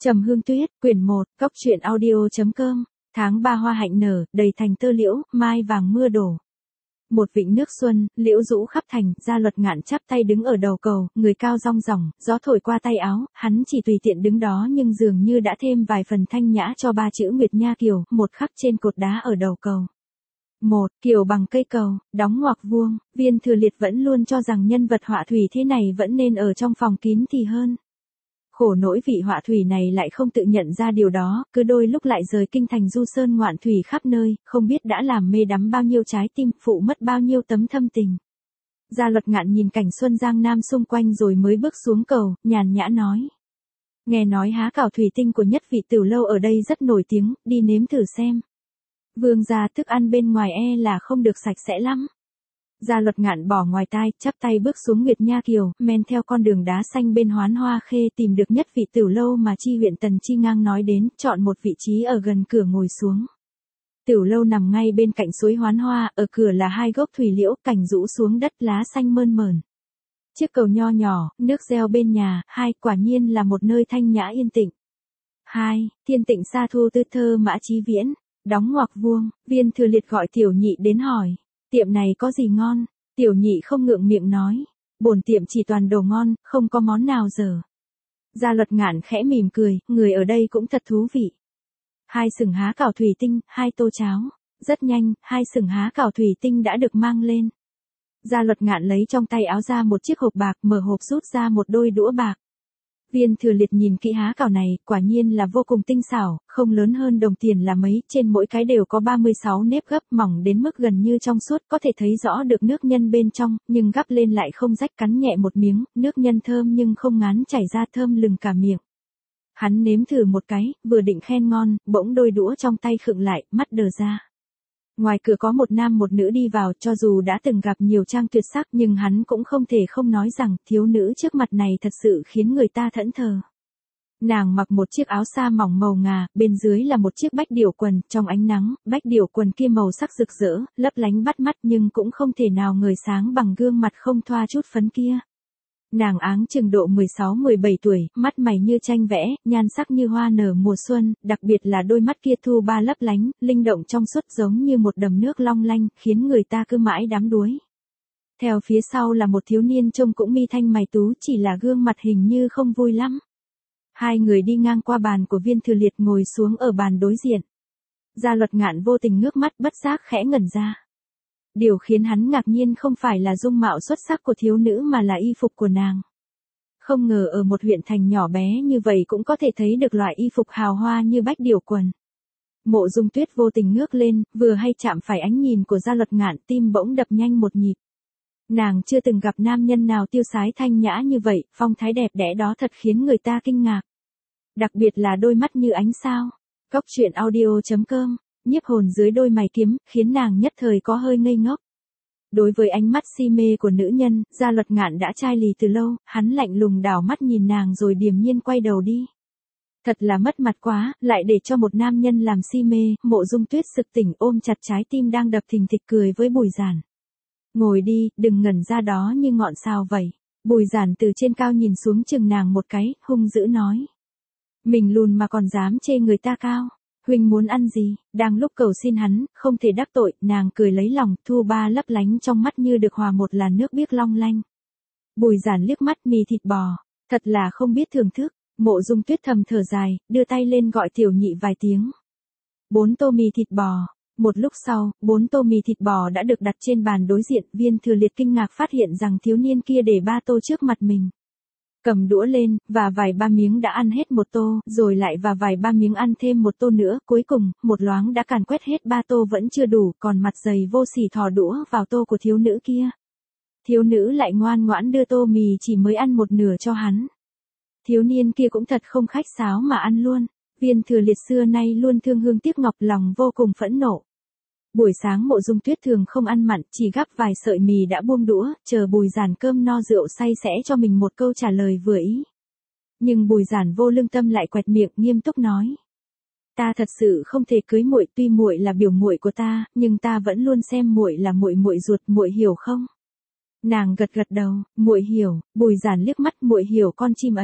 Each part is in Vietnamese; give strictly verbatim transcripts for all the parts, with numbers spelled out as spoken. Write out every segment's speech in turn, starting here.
Trầm Hương Tuyết, quyển một, góc truyện audio chấm com, tháng ba hoa hạnh nở, đầy thành tơ liễu, mai vàng mưa đổ. Một vịnh nước xuân, liễu rũ khắp thành, Gia Luật Ngạn chắp tay đứng ở đầu cầu, người cao rong ròng, gió thổi qua tay áo, hắn chỉ tùy tiện đứng đó nhưng dường như đã thêm vài phần thanh nhã cho ba chữ Nguyệt Nha Kiều, một khắc trên cột đá ở đầu cầu. Một, kiều bằng cây cầu, đóng ngoặc vuông, Viên Thừa Liệt vẫn luôn cho rằng nhân vật họa thủy thế này vẫn nên ở trong phòng kín thì hơn. Khổ nỗi vị họa thủy này lại không tự nhận ra điều đó, cứ đôi lúc lại rời kinh thành du sơn ngoạn thủy khắp nơi, không biết đã làm mê đắm bao nhiêu trái tim, phụ mất bao nhiêu tấm thâm tình. Gia Luật Ngạn nhìn cảnh xuân giang nam xung quanh rồi mới bước xuống cầu, nhàn nhã nói. Nghe nói há cảo thủy tinh của nhất vị tiểu lâu ở đây rất nổi tiếng, đi nếm thử xem. Vương gia thức ăn bên ngoài e là không được sạch sẽ lắm. Gia Luật Ngạn bỏ ngoài tai, chắp tay bước xuống Nguyệt Nha Kiều, men theo con đường đá xanh bên Hoán Hoa Khê tìm được nhất vị tiểu lâu mà Chi huyện Tần Chi Ngang nói đến, chọn một vị trí ở gần cửa ngồi xuống. Tiểu lâu nằm ngay bên cạnh suối Hoán Hoa, ở cửa là hai gốc thủy liễu, cành rũ xuống đất, lá xanh mơn mởn. Chiếc cầu nho nhỏ, nước reo bên nhà, hai, quả nhiên là một nơi thanh nhã yên tĩnh. Hai, thiên tịnh sa thu tư thơ mã chí viễn, đóng ngoặc vuông, Viên Thừa Liệt gọi Tiểu Nhị đến hỏi. Tiệm này có gì ngon? Tiểu Nhị không ngượng miệng nói. Bổn tiệm chỉ toàn đồ ngon, không có món nào dở. Gia Luật Ngạn khẽ mỉm cười, người ở đây cũng thật thú vị. Hai sừng há cảo thủy tinh, hai tô cháo. Rất nhanh, hai sừng há cảo thủy tinh đã được mang lên. Gia Luật Ngạn lấy trong tay áo ra một chiếc hộp bạc, mở hộp rút ra một đôi đũa bạc. Viên Thừa Liệt nhìn kỹ há cảo này, quả nhiên là vô cùng tinh xảo, không lớn hơn đồng tiền là mấy, trên mỗi cái đều có ba mươi sáu nếp gấp, mỏng đến mức gần như trong suốt, có thể thấy rõ được nước nhân bên trong, nhưng gắp lên lại không rách, cắn nhẹ một miếng, nước nhân thơm nhưng không ngán chảy ra, thơm lừng cả miệng. Hắn nếm thử một cái, vừa định khen ngon, bỗng đôi đũa trong tay khựng lại, mắt đờ ra. Ngoài cửa có một nam một nữ đi vào, cho dù đã từng gặp nhiều trang tuyệt sắc nhưng hắn cũng không thể không nói rằng thiếu nữ trước mặt này thật sự khiến người ta thẫn thờ. Nàng mặc một chiếc áo sa mỏng màu ngà, bên dưới là một chiếc bách điểu quần, trong ánh nắng, bách điểu quần kia màu sắc rực rỡ, lấp lánh bắt mắt nhưng cũng không thể nào ngời sáng bằng gương mặt không thoa chút phấn kia. Nàng áng chừng độ mười sáu mười bảy tuổi, mắt mày như tranh vẽ, nhan sắc như hoa nở mùa xuân, đặc biệt là đôi mắt kia thu ba lấp lánh, linh động trong suốt giống như một đầm nước long lanh, khiến người ta cứ mãi đắm đuối. Theo phía sau là một thiếu niên trông cũng mi thanh mày tú, chỉ là gương mặt hình như không vui lắm. Hai người đi ngang qua bàn của Viên Thừa Liệt, ngồi xuống ở bàn đối diện. Gia Luật Ngạn vô tình ngước mắt, bất giác khẽ ngẩn ra. Điều khiến hắn ngạc nhiên không phải là dung mạo xuất sắc của thiếu nữ mà là y phục của nàng. Không ngờ ở một huyện thành nhỏ bé như vậy cũng có thể thấy được loại y phục hào hoa như bách điểu quần. Mộ Dung Tuyết vô tình ngước lên, vừa hay chạm phải ánh nhìn của Gia Luật Ngạn, tim bỗng đập nhanh một nhịp. Nàng chưa từng gặp nam nhân nào tiêu sái thanh nhã như vậy, phong thái đẹp đẽ đó thật khiến người ta kinh ngạc. Đặc biệt là đôi mắt như ánh sao. Góc truyện audio chấm com, nhiếp hồn dưới đôi mày kiếm, khiến nàng nhất thời có hơi ngây ngốc. Đối với ánh mắt si mê của nữ nhân, Gia Luật Ngạn đã chai lì từ lâu, hắn lạnh lùng đảo mắt nhìn nàng rồi điềm nhiên quay đầu đi. Thật là mất mặt quá, lại để cho một nam nhân làm si mê. Mộ Dung Tuyết sực tỉnh, ôm chặt trái tim đang đập thình thịch, cười với Bùi Giản. Ngồi đi, đừng ngẩn ra đó như ngọn sao vậy. Bùi Giản từ trên cao nhìn xuống chừng nàng một cái, hung dữ nói. Mình lùn mà còn dám chê người ta cao. Huynh muốn ăn gì? Đang lúc cầu xin hắn, không thể đắc tội, nàng cười lấy lòng, thu ba lấp lánh trong mắt như được hòa một làn nước biếc long lanh. Bùi Giản liếc mắt, mì thịt bò, thật là không biết thưởng thức. Mộ Dung Tuyết thầm thở dài, đưa tay lên gọi Tiểu Nhị vài tiếng. Bốn tô mì thịt bò. Một lúc sau, bốn tô mì thịt bò đã được đặt trên bàn đối diện. Viên Thừa Liệt kinh ngạc phát hiện rằng thiếu niên kia để ba tô trước mặt mình. Cầm đũa lên, và vài ba miếng đã ăn hết một tô, rồi lại và vài ba miếng ăn thêm một tô nữa, cuối cùng, một loáng đã càn quét hết ba tô vẫn chưa đủ, còn mặt dày vô sỉ thò đũa vào tô của thiếu nữ kia. Thiếu nữ lại ngoan ngoãn đưa tô mì chỉ mới ăn một nửa cho hắn. Thiếu niên kia cũng thật không khách sáo mà ăn luôn. Viên Thừa Liệt xưa nay luôn thương hương tiếc ngọc, lòng vô cùng phẫn nộ. Buổi sáng Mộ Dung Tuyết thường không ăn mặn, chỉ gắp vài sợi mì đã buông đũa, chờ Bùi Giản cơm no rượu say sẽ cho mình một câu trả lời vừa ý. Nhưng Bùi Giản vô lương tâm lại quẹt miệng, nghiêm túc nói: "Ta thật sự không thể cưới muội, tuy muội là biểu muội của ta, nhưng ta vẫn luôn xem muội là muội muội ruột, muội hiểu không?" Nàng gật gật đầu, "Muội hiểu." Bùi Giản liếc mắt, "Muội hiểu con chim ấy."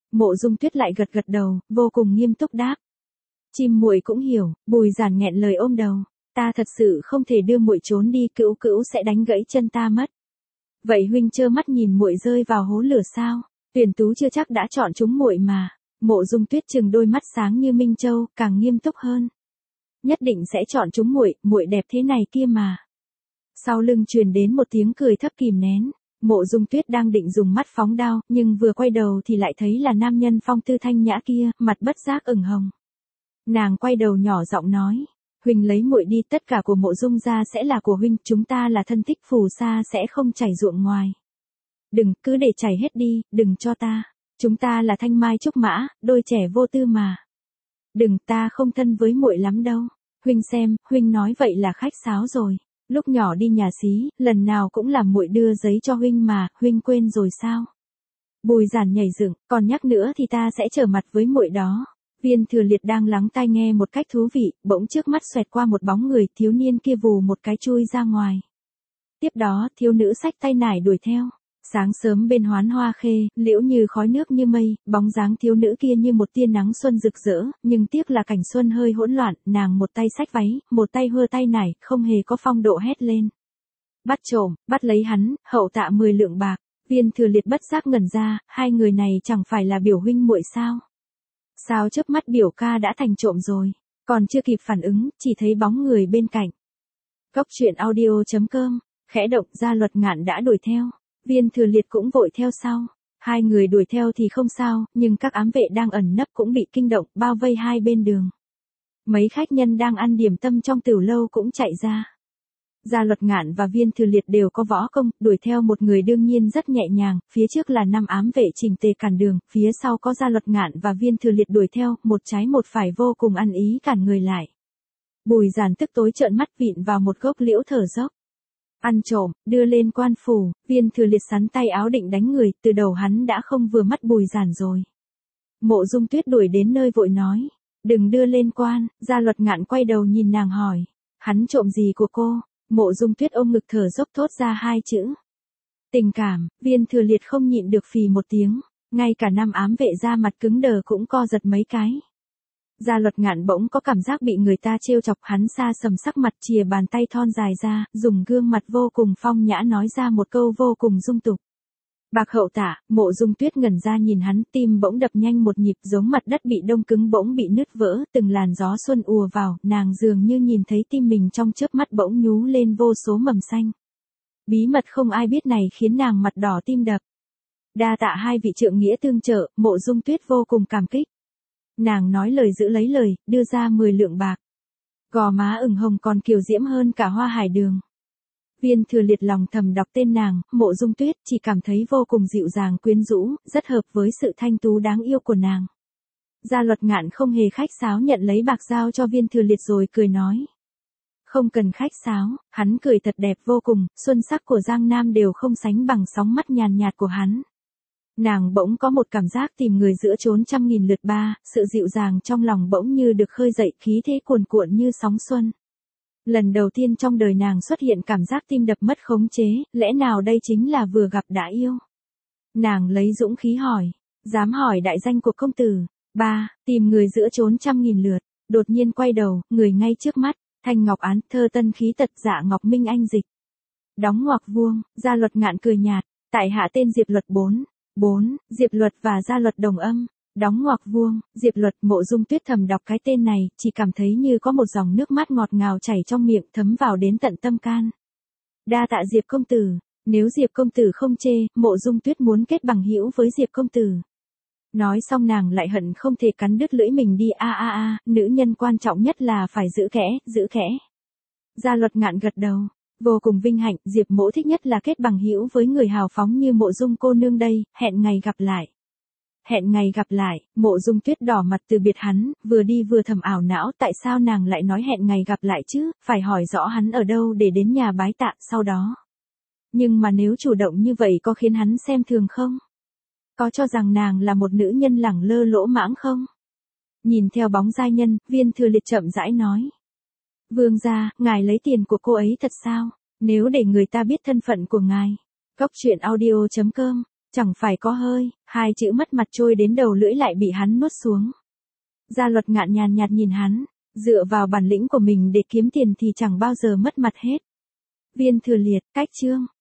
Mộ Dung Tuyết lại gật gật đầu, vô cùng nghiêm túc đáp. Chim muội cũng hiểu, Bùi Giản nghẹn lời ôm đầu. Ta thật sự không thể đưa muội trốn đi, Cữu Cữu sẽ đánh gãy chân ta mất. Vậy huynh trơ mắt nhìn muội rơi vào hố lửa sao? Tuyển Tú chưa chắc đã chọn chúng muội mà. Mộ Dung Tuyết trừng đôi mắt sáng như minh châu, càng nghiêm túc hơn. Nhất định sẽ chọn chúng muội, muội đẹp thế này kia mà. Sau lưng truyền đến một tiếng cười thấp kìm nén. Mộ Dung Tuyết đang định dùng mắt phóng đao, nhưng vừa quay đầu thì lại thấy là nam nhân phong tư thanh nhã kia, mặt bất giác ửng hồng. Nàng quay đầu nhỏ giọng nói, huynh lấy muội đi, tất cả của Mộ Dung gia sẽ là của huynh, chúng ta là thân thích, phù sa sẽ không chảy ruộng ngoài. Đừng, cứ để chảy hết đi, đừng cho ta. Chúng ta là thanh mai trúc mã, đôi trẻ vô tư mà. Đừng, ta không thân với muội lắm đâu. Huynh xem, huynh nói vậy là khách sáo rồi. Lúc nhỏ đi nhà xí, lần nào cũng làm muội đưa giấy cho huynh mà, huynh quên rồi sao? Bùi Giản nhảy dựng, còn nhắc nữa thì ta sẽ trở mặt với muội đó. Viên Thừa Liệt đang lắng tai nghe một cách thú vị, bỗng trước mắt xoẹt qua một bóng người, thiếu niên kia vù một cái chui ra ngoài. Tiếp đó, thiếu nữ xách tay nải đuổi theo. Sáng sớm bên Hoán Hoa Khê, liễu như khói nước như mây, bóng dáng thiếu nữ kia như một tia nắng xuân rực rỡ, nhưng tiếc là cảnh xuân hơi hỗn loạn, nàng một tay xách váy, một tay hơ tay nải, không hề có phong độ hét lên. Bắt trộm, bắt lấy hắn, hậu tạ mười lượng bạc. Viên Thừa Liệt bất giác ngẩn ra, hai người này chẳng phải là biểu huynh muội sao? Sao chớp mắt biểu ca đã thành trộm rồi, còn chưa kịp phản ứng, chỉ thấy bóng người bên cạnh. Cốc truyện audio chấm com, khẽ động, Gia Luật Ngạn đã đuổi theo. Viên Thừa Liệt cũng vội theo sau. Hai người đuổi theo thì không sao, nhưng các ám vệ đang ẩn nấp cũng bị kinh động, bao vây hai bên đường. Mấy khách nhân đang ăn điểm tâm trong tiểu lâu cũng chạy ra. Gia Luật Ngạn và Viên Thừa Liệt đều có võ công, đuổi theo một người đương nhiên rất nhẹ nhàng, phía trước là năm ám vệ chỉnh tề cản đường, phía sau có Gia Luật Ngạn và Viên Thừa Liệt đuổi theo, một trái một phải vô cùng ăn ý cản người lại. Bùi Giản tức tối trợn mắt vịn vào một gốc liễu thở dốc. Ăn trộm, đưa lên quan phủ. Viên Thừa Liệt sắn tay áo định đánh người, từ đầu hắn đã không vừa mắt Bùi Giản rồi. Mộ Dung Tuyết đuổi đến nơi vội nói, đừng đưa lên quan. Gia Luật Ngạn quay đầu nhìn nàng hỏi, hắn trộm gì của cô? Mộ Dung Tuyết ôm ngực thở dốc thốt ra hai chữ. Tình cảm. Viên Thừa Liệt không nhịn được phì một tiếng, ngay cả năm ám vệ ra mặt cứng đờ cũng co giật mấy cái. Gia Luật Ngạn bỗng có cảm giác bị người ta trêu chọc, hắn xa sầm sắc mặt, chìa bàn tay thon dài ra, dùng gương mặt vô cùng phong nhã nói ra một câu vô cùng dung tục. Bạc hậu tạ. Mộ Dung Tuyết ngẩn ra nhìn hắn, tim bỗng đập nhanh một nhịp, giống mặt đất bị đông cứng bỗng bị nứt vỡ, từng làn gió xuân ùa vào, nàng dường như nhìn thấy tim mình trong chớp mắt bỗng nhú lên vô số mầm xanh. Bí mật không ai biết này khiến nàng mặt đỏ tim đập. Đa tạ hai vị trượng nghĩa tương trợ. Mộ Dung Tuyết vô cùng cảm kích. Nàng nói lời giữ lấy lời, đưa ra mười lượng bạc. Gò má ửng hồng còn kiều diễm hơn cả hoa hải đường. Viên Thừa Liệt lòng thầm đọc tên nàng, Mộ Dung Tuyết, chỉ cảm thấy vô cùng dịu dàng quyến rũ, rất hợp với sự thanh tú đáng yêu của nàng. Gia Luật Ngạn không hề khách sáo nhận lấy bạc giao cho Viên Thừa Liệt rồi cười nói. Không cần khách sáo, hắn cười thật đẹp vô cùng, xuân sắc của Giang Nam đều không sánh bằng sóng mắt nhàn nhạt của hắn. Nàng bỗng có một cảm giác tìm người giữa chốn trăm nghìn lượt ba, sự dịu dàng trong lòng bỗng như được khơi dậy, khí thế cuồn cuộn như sóng xuân. Lần đầu tiên trong đời nàng xuất hiện cảm giác tim đập mất khống chế, lẽ nào đây chính là vừa gặp đã yêu? Nàng lấy dũng khí hỏi, dám hỏi đại danh của công tử. Ba, tìm người giữa chốn trăm nghìn lượt, đột nhiên quay đầu, người ngay trước mắt, Thanh Ngọc Án, thơ tân khí tật Dạ Ngọc Minh Anh dịch. Đóng ngoặc vuông. Gia Luật Ngạn cười nhạt, tại hạ tên Diệp Luật bốn. bốn. Diệp Luật và Gia Luật đồng âm. Đóng ngoặc vuông. Diệp Luật. Mộ Dung Tuyết thầm đọc cái tên này, chỉ cảm thấy như có một dòng nước mắt ngọt ngào chảy trong miệng, thấm vào đến tận tâm can. Đa tạ Diệp công tử. Nếu Diệp công tử không chê, Mộ Dung Tuyết muốn kết bằng hữu với Diệp công tử. Nói xong nàng lại hận không thể cắn đứt lưỡi mình đi. A a a, nữ nhân quan trọng nhất là phải giữ kẽ, giữ kẽ. Gia Luật Ngạn gật đầu. Vô cùng vinh hạnh, Diệp mỗ thích nhất là kết bằng hữu với người hào phóng như Mộ Dung cô nương đây, hẹn ngày gặp lại. Hẹn ngày gặp lại. Mộ Dung Tuyết đỏ mặt từ biệt hắn, vừa đi vừa thầm ảo não, tại sao nàng lại nói hẹn ngày gặp lại chứ, phải hỏi rõ hắn ở đâu để đến nhà bái tạ sau đó. Nhưng mà nếu chủ động như vậy có khiến hắn xem thường không? Có cho rằng nàng là một nữ nhân lẳng lơ lỗ mãng không? Nhìn theo bóng giai nhân, Viên Thừa Liệt chậm rãi nói. Vương gia, ngài lấy tiền của cô ấy thật sao? Nếu để người ta biết thân phận của ngài. Cốc truyện audio chấm com Chẳng phải có hơi, hai chữ mất mặt trôi đến đầu lưỡi lại bị hắn nuốt xuống. Gia Luật Ngạn nhàn nhạt nhìn hắn, dựa vào bản lĩnh của mình để kiếm tiền thì chẳng bao giờ mất mặt hết. Viên Thừa Liệt, cách chương.